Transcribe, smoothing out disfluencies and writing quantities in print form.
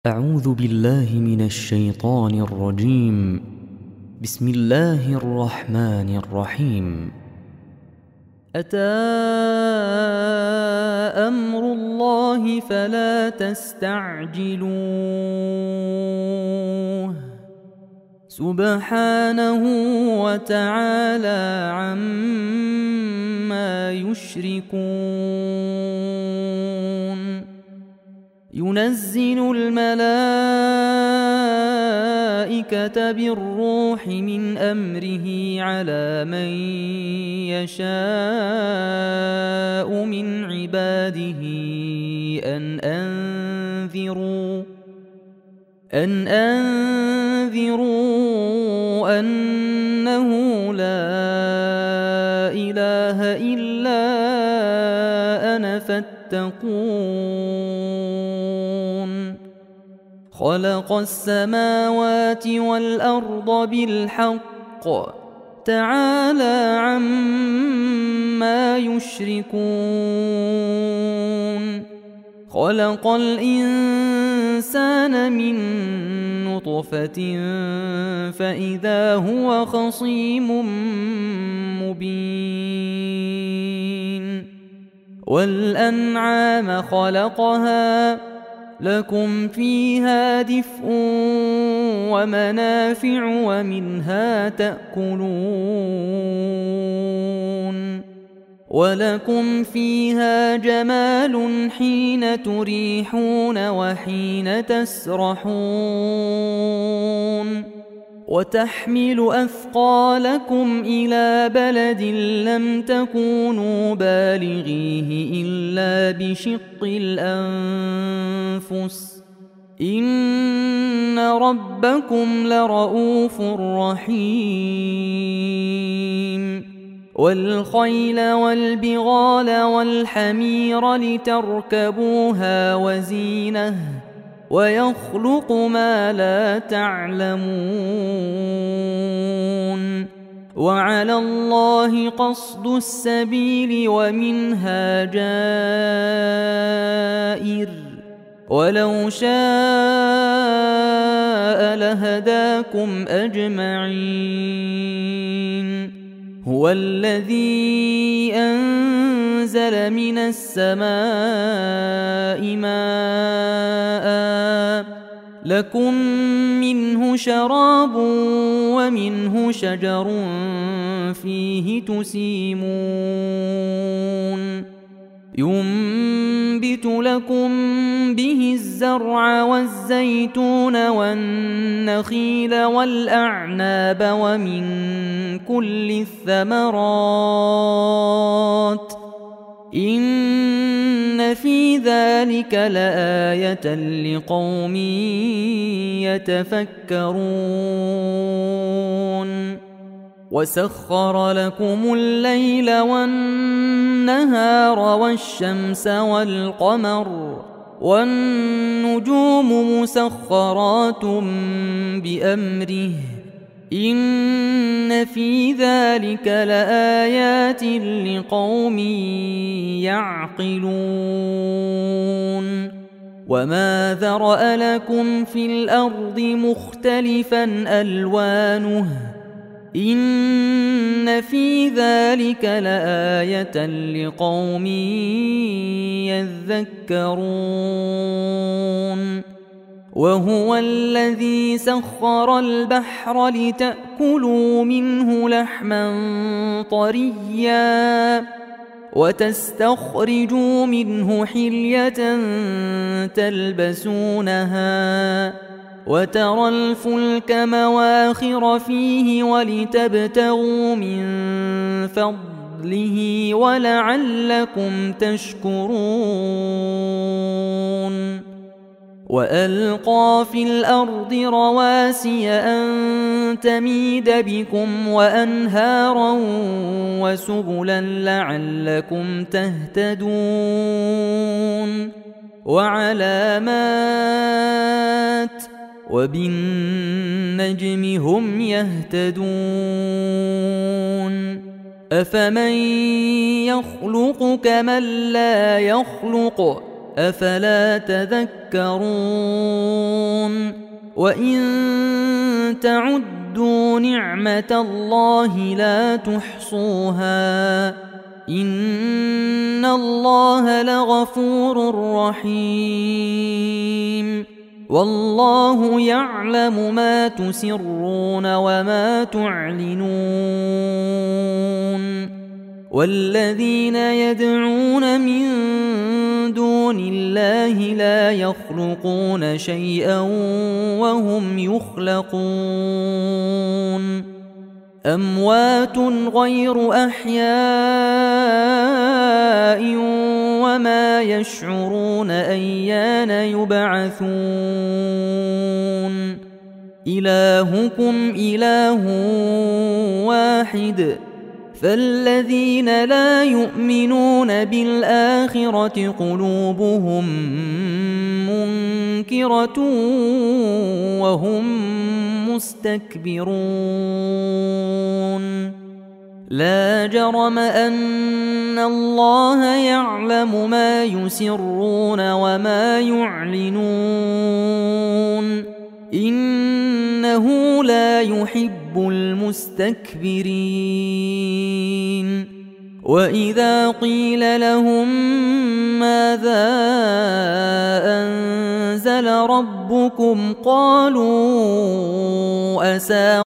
أعوذ بالله من الشيطان الرجيم. بسم الله الرحمن الرحيم. أتى أمر الله فلا تستعجلوه سبحانه وتعالى عما يشركون. ينزل الملائكة بالروح من أمره على من يشاء من عباده أن أنذروا أنه لا إله إلا أنا فاتقون. خلق السماوات والأرض بالحق تعالى عما يشركون. خلق الإنسان من نطفة فإذا هو خصيم مبين. والأنعام خلقها لكم فيها دفء ومنافع ومنها تأكلون. ولكم فيها جمال حين تريحون وحين تسرحون. وتحمل أثقالكم إلى بلد لم تكونوا بالغيه إلا بشق الأنفس إن ربكم لرؤوف رحيم. والخيل والبغال والحمير لتركبوها وزينة ويخلق ما لا تعلمون. وعلى الله قصد السبيل ومنها جائر ولو شاء لهداكم أجمعين. هو الذي أنزل من السماء ماء لكم منه شراب ومنه شجر فيه تسيمون. ينبت لكم به الزرع والزيتون والنخيل والأعناب ومن كل الثمرات إن في ذلك لآية لقوم يتفكرون. وسخر لكم الليل والنهار والشمس والقمر والنجوم مسخرات بأمره إن في ذلك لآيات لقوم يعقلون. وما ذرأ لكم في الأرض مختلفا ألوانه إن في ذلك لآية لقوم يذكرون. وهو الذي سخر البحر لتأكلوا منه لحما طريا وتستخرجوا منه حلية تلبسونها وترى الفلك مواخر فيه ولتبتغوا من فضله ولعلكم تشكرون. وألقى في الأرض رواسي أن تميد بكم وأنهارا وسبلا لعلكم تهتدون. وعلامات وبالنجم هم يهتدون. أفمن يخلق كمن لا يخلق أفلا تذكرون وإن تعدوا نعمة الله لا تحصوها إن الله لغفور رحيم والله يعلم ما تسرون وما تعلنون والذين يدعون من دون الله لا يخلقون شيئا وهم يخلقون أموات غير أحياء وما يشعرون أيان يبعثون إلهكم إله واحد فالذين لا يؤمنون بالآخرة قلوبهم منكرة وهم مستكبرون لا جرم أن الله يعلم ما يسرون وما يعلنون إنه لا يحب المستكبرين وإذا قيل لهم ماذا أنزل ربكم قالوا أساطير